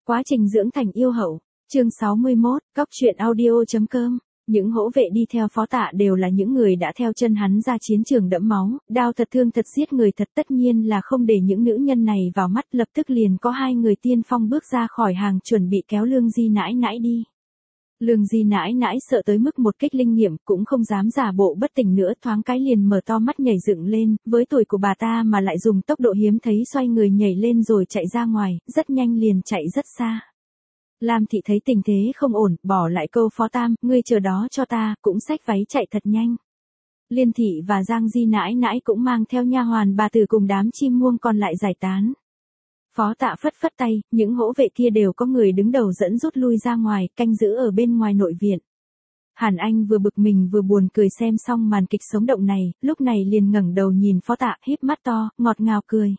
Quá trình dưỡng thành yêu hậu. Chương 61, Cóc truyện audio.com. Những hỗ vệ đi theo Phó Tạ đều là những người đã theo chân hắn ra chiến trường đẫm máu, đao thật thương thật giết người thật, tất nhiên là không để những nữ nhân này vào mắt. Lập tức liền có hai người tiên phong bước ra khỏi hàng chuẩn bị kéo Lương Di nãi nãi đi. Lương Di nãi nãi sợ tới mức một kích linh nghiệm cũng không dám giả bộ bất tỉnh nữa, thoáng cái liền mở to mắt nhảy dựng lên, với tuổi của bà ta mà lại dùng tốc độ hiếm thấy xoay người nhảy lên rồi chạy ra ngoài, rất nhanh liền chạy rất xa. Lam Thị thấy tình thế không ổn, bỏ lại câu Phó Tam, ngươi chờ đó cho ta, cũng xách váy chạy thật nhanh. Liên Thị và Giang Di nãi nãi cũng mang theo nha hoàn bà tử cùng đám chim muông còn lại giải tán. Phó Tạ phất phất tay, những hỗ vệ kia đều có người đứng đầu dẫn rút lui ra ngoài, canh giữ ở bên ngoài nội viện. Hàn Anh vừa bực mình vừa buồn cười xem xong màn kịch sống động này, lúc này liền ngẩng đầu nhìn Phó Tạ, híp mắt to, ngọt ngào cười.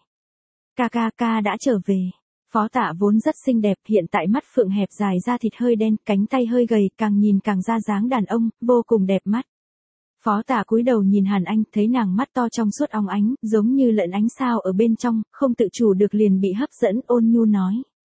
Ca đã trở về. Phó Tạ vốn rất xinh đẹp, hiện tại mắt phượng hẹp dài, da thịt hơi đen, cánh tay hơi gầy, càng nhìn càng ra dáng đàn ông, vô cùng đẹp mắt. Phó Tạ cúi đầu nhìn Hàn Anh, thấy nàng mắt to trong suốt óng ánh, giống như lẫn ánh sao ở bên trong, không tự chủ được liền bị hấp dẫn, ôn nhu nói.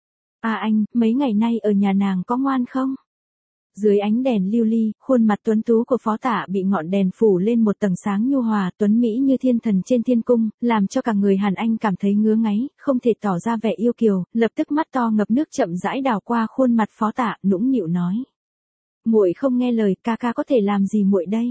Anh, mấy ngày nay ở nhà nàng có ngoan không? Dưới ánh đèn lưu ly, khuôn mặt tuấn tú của Phó Tạ bị ngọn đèn phủ lên một tầng sáng nhu hòa, tuấn mỹ như thiên thần trên thiên cung, làm cho cả người Hàn Anh cảm thấy ngứa ngáy, không thể tỏ ra vẻ yêu kiều, lập tức mắt to ngập nước chậm rãi đảo qua khuôn mặt Phó Tạ, nũng nịu nói. Muội không nghe lời, ca có thể làm gì muội đây?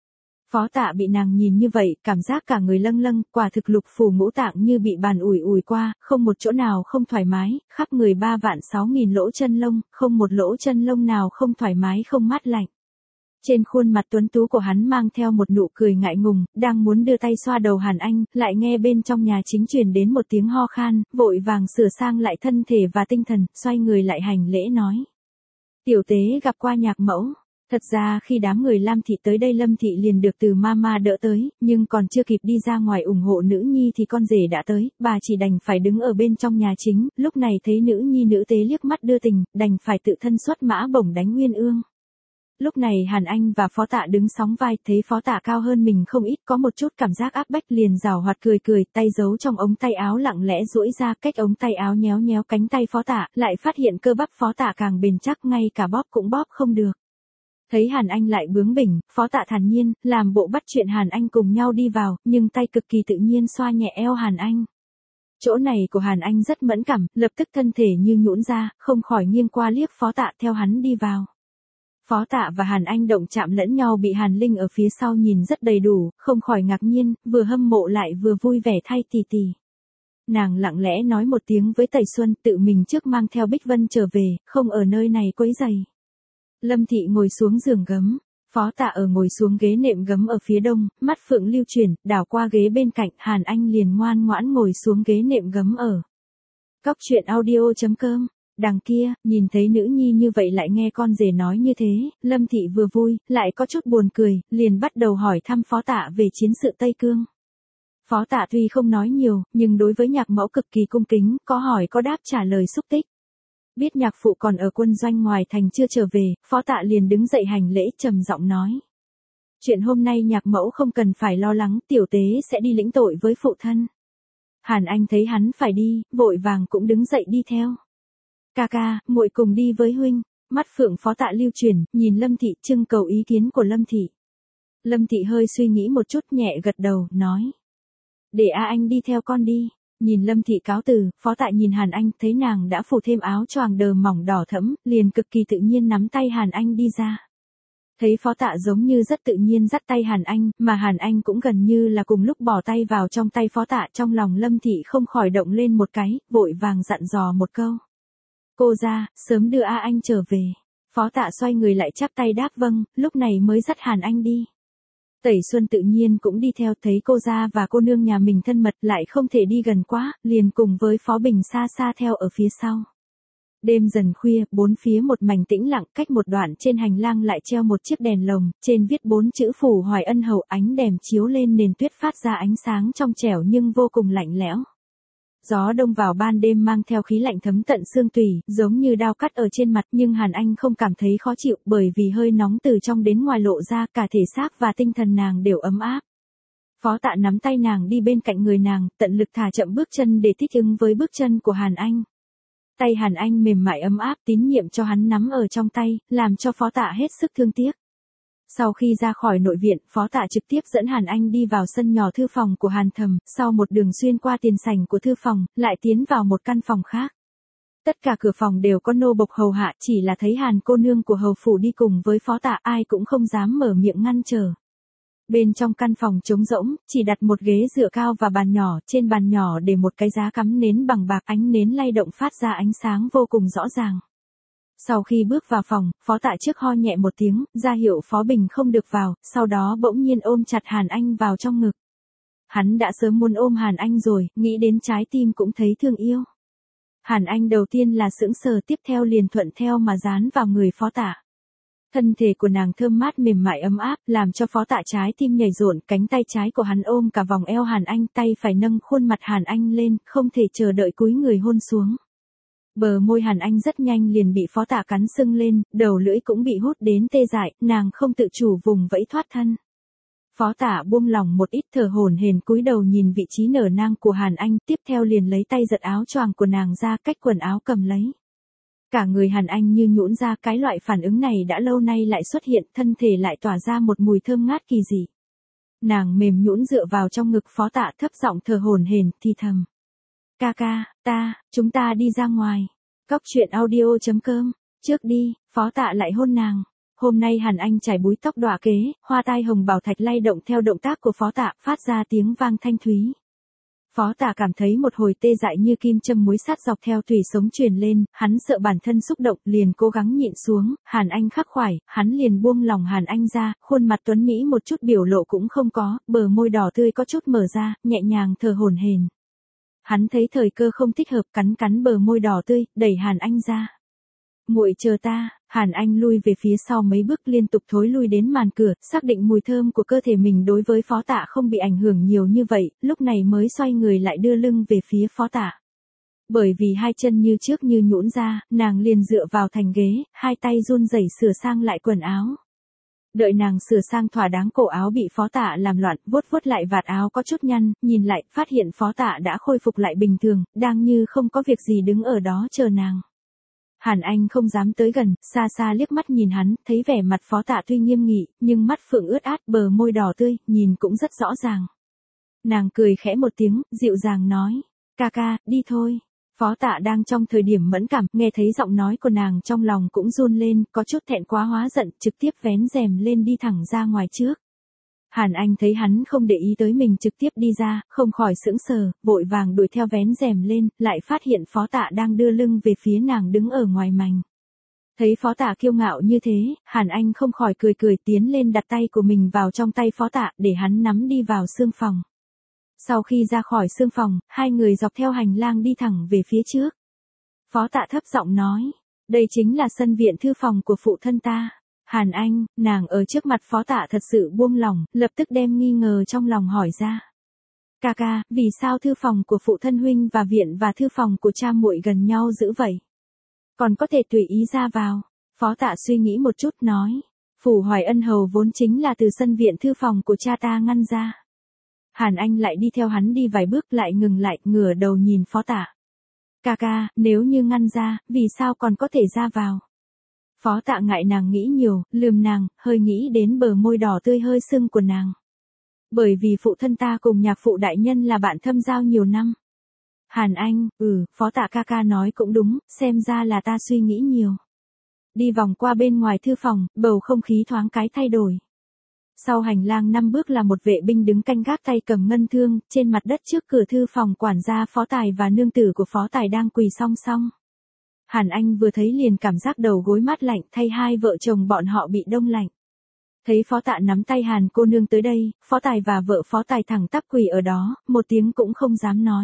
Phó Tạ bị nàng nhìn như vậy, cảm giác cả người lâng lâng, quả thực lục phủ ngũ tạng như bị bàn ủi qua, không một chỗ nào không thoải mái, khắp người 3.600.000 lỗ chân lông, không một lỗ chân lông nào không thoải mái không mát lạnh. Trên khuôn mặt tuấn tú của hắn mang theo một nụ cười ngại ngùng, đang muốn đưa tay xoa đầu Hàn Anh, lại nghe bên trong nhà chính truyền đến một tiếng ho khan, vội vàng sửa sang lại thân thể và tinh thần, xoay người lại hành lễ nói. Tiểu tế gặp qua nhạc mẫu. Thật ra khi đám người Lam Thị tới đây Lâm Thị liền được từ mama đỡ tới, nhưng còn chưa kịp đi ra ngoài ủng hộ nữ nhi thì con rể đã tới, bà chỉ đành phải đứng ở bên trong nhà chính, lúc này thấy nữ nhi nữ tế liếc mắt đưa tình, đành phải tự thân xuất mã bổng đánh Nguyên Ương. Lúc này Hàn Anh và Phó Tạ đứng sóng vai, thấy Phó Tạ cao hơn mình không ít, có một chút cảm giác áp bách, liền giảo hoạt cười, tay giấu trong ống tay áo lặng lẽ duỗi ra, cách ống tay áo nhéo cánh tay Phó Tạ, lại phát hiện cơ bắp Phó Tạ càng bền chắc, ngay cả bóp cũng bóp không được. Thấy Hàn Anh lại bướng bỉnh, Phó Tạ thản nhiên, làm bộ bắt chuyện Hàn Anh cùng nhau đi vào, nhưng tay cực kỳ tự nhiên xoa nhẹ eo Hàn Anh. Chỗ này của Hàn Anh rất mẫn cảm, lập tức thân thể như nhũn ra, không khỏi nghiêng qua liếc Phó Tạ theo hắn đi vào. Phó Tạ và Hàn Anh động chạm lẫn nhau bị Hàn Linh ở phía sau nhìn rất đầy đủ, không khỏi ngạc nhiên, vừa hâm mộ lại vừa vui vẻ thay tỷ. Nàng lặng lẽ nói một tiếng với Tẩy Xuân, tự mình trước mang theo Bích Vân trở về, không ở nơi này quấy rầy. Lâm Thị ngồi xuống giường gấm, Phó Tạ ở ngồi xuống ghế nệm gấm ở phía đông, mắt phượng lưu chuyển, đảo qua ghế bên cạnh, Hàn Anh liền ngoan ngoãn ngồi xuống ghế nệm gấm ở. Cóc truyện audio.com. Đằng kia, nhìn thấy nữ nhi như vậy lại nghe con rể nói như thế, Lâm Thị vừa vui, lại có chút buồn cười, liền bắt đầu hỏi thăm Phó Tạ về chiến sự Tây Cương. Phó Tạ tuy không nói nhiều, nhưng đối với nhạc mẫu cực kỳ cung kính, có hỏi có đáp trả lời xúc tích. Biết nhạc phụ còn ở quân doanh ngoài thành chưa trở về, Phó Tạ liền đứng dậy hành lễ trầm giọng nói. Chuyện hôm nay nhạc mẫu không cần phải lo lắng, tiểu tế sẽ đi lĩnh tội với phụ thân. Hàn Anh thấy hắn phải đi, vội vàng cũng đứng dậy đi theo. Ca, muội cùng đi với huynh. Mắt phượng Phó Tạ lưu chuyển, nhìn Lâm Thị trưng cầu ý kiến của Lâm Thị. Lâm Thị hơi suy nghĩ một chút nhẹ gật đầu, nói. Để anh đi theo con đi. Nhìn Lâm Thị cáo từ, Phó Tạ nhìn Hàn Anh, thấy nàng đã phủ thêm áo choàng đờ mỏng đỏ thẫm, liền cực kỳ tự nhiên nắm tay Hàn Anh đi ra. Thấy Phó Tạ giống như rất tự nhiên dắt tay Hàn Anh, mà Hàn Anh cũng gần như là cùng lúc bỏ tay vào trong tay Phó Tạ, trong lòng Lâm Thị không khỏi động lên một cái, vội vàng dặn dò một câu. Cô ra, sớm đưa anh trở về. Phó Tạ xoay người lại chắp tay đáp vâng, lúc này mới dắt Hàn Anh đi. Tẩy Xuân tự nhiên cũng đi theo, thấy cô gia và cô nương nhà mình thân mật lại không thể đi gần quá, liền cùng với Phó Bình xa theo ở phía sau. Đêm dần khuya, bốn phía một mảnh tĩnh lặng, cách một đoạn trên hành lang lại treo một chiếc đèn lồng, trên viết 4 chữ Phủ Hoài Ân Hầu, ánh đèn chiếu lên nền tuyết phát ra ánh sáng trong trẻo nhưng vô cùng lạnh lẽo. Gió đông vào ban đêm mang theo khí lạnh thấm tận xương tủy, giống như đao cắt ở trên mặt, nhưng Hàn Anh không cảm thấy khó chịu, bởi vì hơi nóng từ trong đến ngoài lộ ra, cả thể xác và tinh thần nàng đều ấm áp. Phó Tạ nắm tay nàng đi bên cạnh người nàng, tận lực thả chậm bước chân để thích ứng với bước chân của Hàn Anh. Tay Hàn Anh mềm mại ấm áp tín nhiệm cho hắn nắm ở trong tay, làm cho Phó Tạ hết sức thương tiếc. Sau khi ra khỏi nội viện, Phó Tạ trực tiếp dẫn Hàn Anh đi vào sân nhỏ thư phòng của Hàn Thầm, sau một đường xuyên qua tiền sảnh của thư phòng, lại tiến vào một căn phòng khác. Tất cả cửa phòng đều có nô bộc hầu hạ, chỉ là thấy Hàn cô nương của hầu phủ đi cùng với Phó Tạ, ai cũng không dám mở miệng ngăn trở. Bên trong căn phòng trống rỗng, chỉ đặt một ghế dựa cao và bàn nhỏ, trên bàn nhỏ để một cái giá cắm nến bằng bạc, ánh nến lay động phát ra ánh sáng vô cùng rõ ràng. Sau khi bước vào phòng, Phó Tạ trước ho nhẹ một tiếng, ra hiệu Phó Bình không được vào, sau đó bỗng nhiên ôm chặt Hàn Anh vào trong ngực. Hắn đã sớm muốn ôm Hàn Anh rồi, nghĩ đến trái tim cũng thấy thương yêu. Hàn Anh đầu tiên là sững sờ, tiếp theo liền thuận theo mà dán vào người Phó Tạ. Thân thể của nàng thơm mát mềm mại ấm áp, làm cho Phó Tạ trái tim nhảy rộn, cánh tay trái của hắn ôm cả vòng eo Hàn Anh, tay phải nâng khuôn mặt Hàn Anh lên, không thể chờ đợi cúi người hôn xuống. Bờ môi Hàn Anh rất nhanh liền bị Phó Tạ cắn sưng lên, đầu lưỡi cũng bị hút đến tê dại, nàng không tự chủ vùng vẫy thoát thân. Phó Tạ buông lỏng một ít, thở hổn hển cúi đầu nhìn vị trí nở nang của Hàn Anh, tiếp theo liền lấy tay giật áo choàng của nàng ra, cách quần áo cầm lấy. Cả người Hàn Anh như nhũn ra, cái loại phản ứng này đã lâu nay lại xuất hiện, thân thể lại tỏa ra một mùi thơm ngát kỳ dị. Nàng mềm nhũn dựa vào trong ngực Phó Tạ, thấp giọng thở hổn hển thì thầm: "Ca ca, chúng ta đi ra ngoài." Cóc truyện audio.com. Trước đi, Phó Tạ lại hôn nàng. Hôm nay Hàn Anh trải búi tóc đọa kế, hoa tai hồng bảo thạch lay động theo động tác của Phó Tạ, phát ra tiếng vang thanh thúy. Phó Tạ cảm thấy một hồi tê dại như kim châm muối sắt dọc theo tủy sống truyền lên, hắn sợ bản thân xúc động, liền cố gắng nhịn xuống. Hàn Anh khắc khoải, hắn liền buông lòng Hàn Anh ra, khuôn mặt tuấn mỹ một chút biểu lộ cũng không có, bờ môi đỏ tươi có chút mở ra, nhẹ nhàng thở hổn hển. Hắn thấy thời cơ không thích hợp, cắn bờ môi đỏ tươi, đẩy Hàn Anh ra. "Muội chờ ta." Hàn Anh lui về phía sau mấy bước, liên tục thối lui đến màn cửa, xác định mùi thơm của cơ thể mình đối với Phó Tạ không bị ảnh hưởng nhiều như vậy, lúc này mới xoay người lại đưa lưng về phía Phó Tạ. Bởi vì hai chân như trước như nhũn ra, nàng liền dựa vào thành ghế, hai tay run rẩy sửa sang lại quần áo. Đợi nàng sửa sang thỏa đáng, cổ áo bị Phó Tạ làm loạn, vuốt lại vạt áo có chút nhăn, nhìn lại, phát hiện Phó Tạ đã khôi phục lại bình thường, đang như không có việc gì đứng ở đó chờ nàng. Hàn Anh không dám tới gần, xa xa liếc mắt nhìn hắn, thấy vẻ mặt Phó Tạ tuy nghiêm nghị, nhưng mắt phượng ướt át, bờ môi đỏ tươi, nhìn cũng rất rõ ràng. Nàng cười khẽ một tiếng, dịu dàng nói: "Ca ca, đi thôi." Phó Tạ đang trong thời điểm mẫn cảm, nghe thấy giọng nói của nàng trong lòng cũng run lên, có chút thẹn quá hóa giận, trực tiếp vén rèm lên đi thẳng ra ngoài trước. Hàn Anh thấy hắn không để ý tới mình trực tiếp đi ra, không khỏi sững sờ, vội vàng đuổi theo vén rèm lên, lại phát hiện Phó Tạ đang đưa lưng về phía nàng đứng ở ngoài mành. Thấy Phó Tạ kiêu ngạo như thế, Hàn Anh không khỏi cười tiến lên đặt tay của mình vào trong tay Phó Tạ để hắn nắm đi vào xương phòng. Sau khi ra khỏi xương phòng, hai người dọc theo hành lang đi thẳng về phía trước. Phó Tạ thấp giọng nói: "Đây chính là sân viện thư phòng của phụ thân ta." Hàn Anh, nàng ở trước mặt Phó Tạ thật sự buông lỏng, lập tức đem nghi ngờ trong lòng hỏi ra: "Ca ca, vì sao thư phòng của phụ thân huynh và viện và thư phòng của cha muội gần nhau dữ vậy? Còn có thể tùy ý ra vào?" Phó Tạ suy nghĩ một chút nói: "Phủ Hoài Ân hầu vốn chính là từ sân viện thư phòng của cha ta ngăn ra." Hàn Anh lại đi theo hắn đi vài bước lại ngừng lại, ngửa đầu nhìn Phó Tạ: "Ca ca, nếu như ngăn ra, vì sao còn có thể ra vào?" Phó Tạ ngại nàng nghĩ nhiều, lườm nàng, hơi nghĩ đến bờ môi đỏ tươi hơi sưng của nàng. "Bởi vì phụ thân ta cùng nhạc phụ đại nhân là bạn thâm giao nhiều năm." Hàn Anh, Phó Tạ ca ca nói cũng đúng, xem ra là ta suy nghĩ nhiều. Đi vòng qua bên ngoài thư phòng, bầu không khí thoáng cái thay đổi. Sau hành lang 5 bước là một vệ binh đứng canh gác tay cầm ngân thương, trên mặt đất trước cửa thư phòng quản gia Phó Tài và nương tử của Phó Tài đang quỳ song song. Hàn Anh vừa thấy liền cảm giác đầu gối mát lạnh, thay hai vợ chồng bọn họ bị đông lạnh. Thấy Phó Tạ nắm tay Hàn cô nương tới đây, Phó Tài và vợ Phó Tài thẳng tắp quỳ ở đó, một tiếng cũng không dám nói.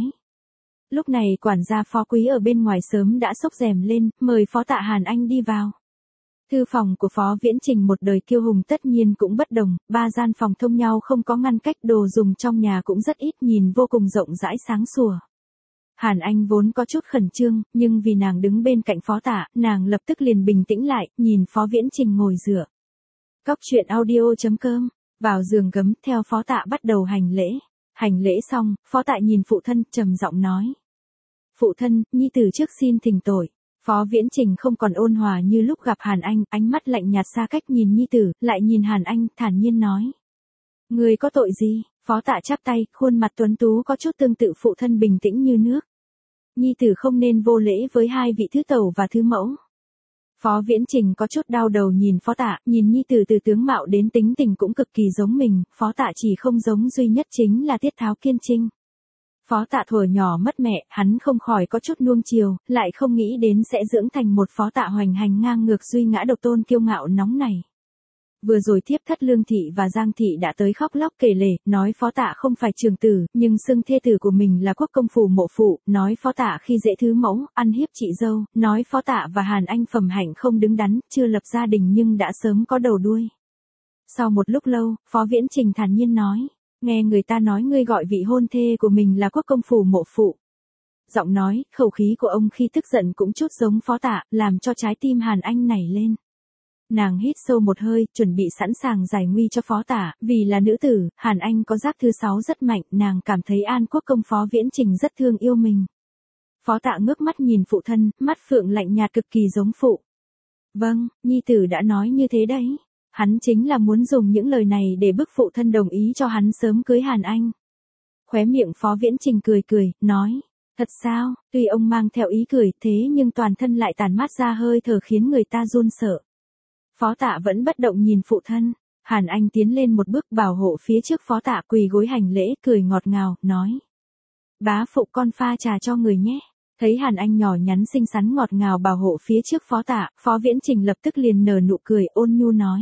Lúc này quản gia Phó Quý ở bên ngoài sớm đã xốc rèm lên, mời Phó Tạ Hàn Anh đi vào. Thư phòng của Phó Viễn Trình một đời kiêu hùng tất nhiên cũng bất đồng, 3 gian phòng thông nhau không có ngăn cách, đồ dùng trong nhà cũng rất ít, nhìn vô cùng rộng rãi sáng sủa. Hàn Anh vốn có chút khẩn trương, nhưng vì nàng đứng bên cạnh Phó Tạ, nàng lập tức liền bình tĩnh lại, nhìn Phó Viễn Trình ngồi dựa. Cóc truyện audio.com. Vào giường gấm, theo Phó Tạ bắt đầu hành lễ. Hành lễ xong, Phó Tạ nhìn phụ thân, trầm giọng nói: Phụ thân, nhi tử trước xin thỉnh tội. Phó Viễn Trình không còn ôn hòa như lúc gặp Hàn Anh, ánh mắt lạnh nhạt xa cách nhìn nhi tử, lại nhìn Hàn Anh, thản nhiên nói. Người có tội gì? Phó Tạ chắp tay, khuôn mặt tuấn tú có chút tương tự phụ thân bình tĩnh như nước. Nhi tử không nên vô lễ với hai vị thứ tẩu và thứ mẫu. Phó Viễn Trình có chút đau đầu nhìn Phó Tạ, nhìn nhi tử từ tướng mạo đến tính tình cũng cực kỳ giống mình, Phó Tạ chỉ không giống duy nhất chính là Tiết Tháo kiên trinh. Phó Tạ thuở nhỏ mất mẹ, hắn không khỏi có chút nuông chiều, lại không nghĩ đến sẽ dưỡng thành một Phó Tạ hoành hành ngang ngược duy ngã độc tôn kiêu ngạo nóng này. Vừa rồi thiếp thất Lương Thị và Giang Thị đã tới khóc lóc kể lể, nói Phó Tạ không phải trường tử, nhưng xưng thê tử của mình là quốc công phủ mộ phụ, nói Phó Tạ khi dễ thứ mẫu, ăn hiếp chị dâu, nói Phó Tạ và Hàn Anh phẩm hạnh không đứng đắn, chưa lập gia đình nhưng đã sớm có đầu đuôi. Sau một lúc lâu, Phó Viễn Trình thản nhiên nói, nghe người ta nói ngươi gọi vị hôn thê của mình là quốc công phủ mộ phụ. Giọng nói, khẩu khí của ông khi tức giận cũng chút giống Phó Tạ, làm cho trái tim Hàn Anh nảy lên. Nàng hít sâu một hơi, chuẩn bị sẵn sàng giải nguy cho Phó Tạ, vì là nữ tử, Hàn Anh có giác thứ 6 rất mạnh, nàng cảm thấy An Quốc công Phó Viễn Trình rất thương yêu mình. Phó Tạ ngước mắt nhìn phụ thân, mắt phượng lạnh nhạt cực kỳ giống phụ. Vâng, nhi tử đã nói như thế đấy. Hắn chính là muốn dùng những lời này để bức phụ thân đồng ý cho hắn sớm cưới Hàn Anh. Khóe miệng Phó Viễn Trình cười cười, nói, thật sao, tuy ông mang theo ý cười thế nhưng toàn thân lại tản mát ra hơi thở khiến người ta run sợ. Phó Tạ vẫn bất động nhìn phụ thân, Hàn Anh tiến lên một bước bảo hộ phía trước Phó Tạ quỳ gối hành lễ cười ngọt ngào, nói. Bá phụ con pha trà cho người nhé. Thấy Hàn Anh nhỏ nhắn xinh xắn ngọt ngào bảo hộ phía trước Phó Tạ, Phó Viễn Trình lập tức liền nở nụ cười ôn nhu nói.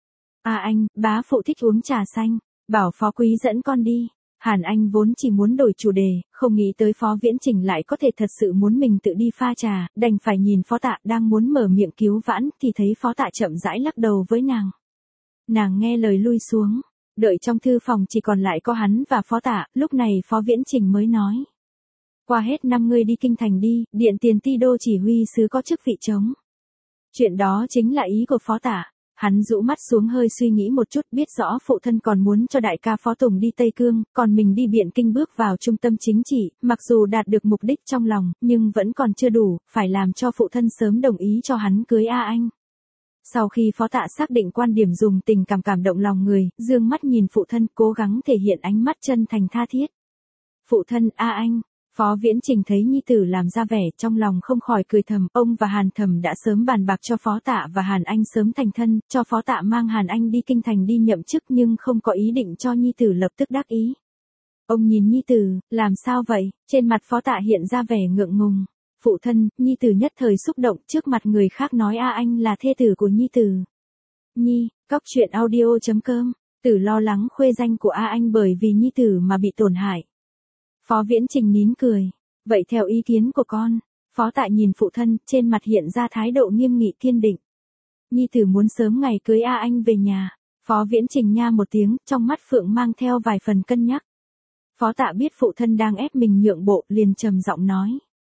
Anh, bá phụ thích uống trà xanh, bảo Phó Quý dẫn con đi. Hàn Anh vốn chỉ muốn đổi chủ đề, không nghĩ tới Phó Viễn Trình lại có thể thật sự muốn mình tự đi pha trà, đành phải nhìn Phó Tạ đang muốn mở miệng cứu vãn thì thấy Phó Tạ chậm rãi lắc đầu với nàng. Nàng nghe lời lui xuống, đợi trong thư phòng chỉ còn lại có hắn và Phó Tạ, lúc này Phó Viễn Trình mới nói. Qua hết năm ngươi đi kinh thành đi, điện tiền ti đô chỉ huy sứ có chức vị trống. Chuyện đó chính là ý của Phó Tạ. Hắn rũ mắt xuống hơi suy nghĩ một chút biết rõ phụ thân còn muốn cho đại ca Phó Tùng đi Tây Cương, còn mình đi Biện Kinh bước vào trung tâm chính trị, mặc dù đạt được mục đích trong lòng, nhưng vẫn còn chưa đủ, phải làm cho phụ thân sớm đồng ý cho hắn cưới A Anh. Sau khi Phó Tạ xác định quan điểm dùng tình cảm cảm động lòng người, dương mắt nhìn phụ thân cố gắng thể hiện ánh mắt chân thành tha thiết. Phụ thân A Anh. Phó Viễn Trình thấy nhi tử làm ra vẻ trong lòng không khỏi cười thầm, ông và Hàn Thẩm đã sớm bàn bạc cho Phó Tạ và Hàn Anh sớm thành thân, cho Phó Tạ mang Hàn Anh đi kinh thành đi nhậm chức nhưng không có ý định cho nhi tử lập tức đắc ý. Ông nhìn nhi tử, làm sao vậy? Trên mặt Phó Tạ hiện ra vẻ ngượng ngùng. Phụ thân, nhi tử nhất thời xúc động trước mặt người khác nói A Anh là thê tử của nhi tử. Nhi, cóc truyện audio.com, Tử lo lắng khuê danh của A Anh bởi vì nhi tử mà bị tổn hại. Phó Viễn Trình nín cười. Vậy theo ý kiến của con, Phó Tạ nhìn phụ thân, trên mặt hiện ra thái độ nghiêm nghị kiên định. Nhi tử muốn sớm ngày cưới A Anh về nhà. Phó Viễn Trình nha một tiếng, trong mắt phượng mang theo vài phần cân nhắc. Phó Tạ biết phụ thân đang ép mình nhượng bộ, liền trầm giọng nói.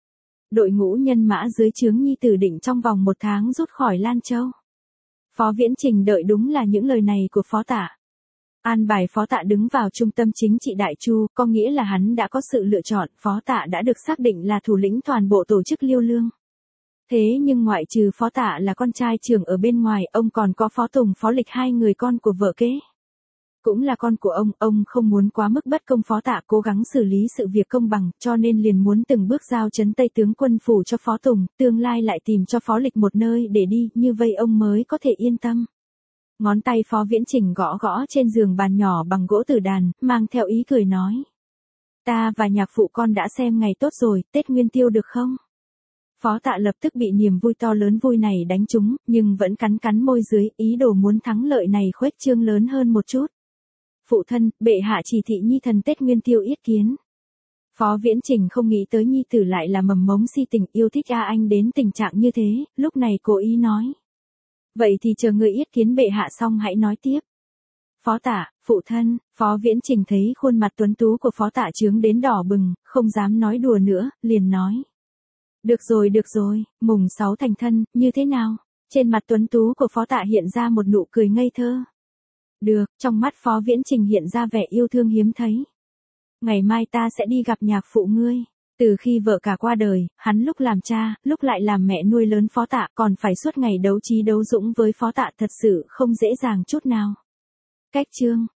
Đội ngũ nhân mã dưới trướng nhi tử định trong vòng 1 tháng rút khỏi Lan Châu. Phó Viễn Trình đợi đúng là những lời này của Phó Tạ. An bài Phó Tạ đứng vào trung tâm chính trị Đại Chu, có nghĩa là hắn đã có sự lựa chọn, Phó Tạ đã được xác định là thủ lĩnh toàn bộ tổ chức Liêu Lương. Thế nhưng ngoại trừ Phó Tạ là con trai trưởng ở bên ngoài, ông còn có Phó Tùng Phó Lịch 2 người con của vợ kế. Cũng là con của ông không muốn quá mức bất công Phó Tạ cố gắng xử lý sự việc công bằng, cho nên liền muốn từng bước giao trấn Tây tướng quân phủ cho Phó Tùng, tương lai lại tìm cho Phó Lịch một nơi để đi, như vậy ông mới có thể yên tâm. Ngón tay Phó Viễn Trình gõ gõ trên giường bàn nhỏ bằng gỗ tử đàn, mang theo ý cười nói. Ta và nhạc phụ con đã xem ngày tốt rồi, Tết Nguyên Tiêu được không? Phó Tạ lập tức bị niềm vui to lớn vui này đánh trúng, nhưng vẫn cắn cắn môi dưới, ý đồ muốn thắng lợi này khuếch trương lớn hơn một chút. Phụ thân, bệ hạ chỉ thị nhi thần Tết Nguyên Tiêu yết kiến. Phó Viễn Trình không nghĩ tới nhi tử lại là mầm mống si tình yêu thích A Anh đến tình trạng như thế, lúc này cố ý nói. Vậy thì chờ người yết kiến bệ hạ xong hãy nói tiếp. Phó Tạ, phụ thân, Phó Viễn Trình thấy khuôn mặt tuấn tú của Phó Tạ trướng đến đỏ bừng, không dám nói đùa nữa, liền nói. Được rồi, mùng 6 thành thân, như thế nào? Trên mặt tuấn tú của Phó Tạ hiện ra một nụ cười ngây thơ. Được, trong mắt Phó Viễn Trình hiện ra vẻ yêu thương hiếm thấy. Ngày mai ta sẽ đi gặp nhạc phụ ngươi. Từ khi vợ cả qua đời, hắn lúc làm cha, lúc lại làm mẹ nuôi lớn Phó Tạ, còn phải suốt ngày đấu trí đấu dũng với Phó Tạ, thật sự không dễ dàng chút nào. Cách chương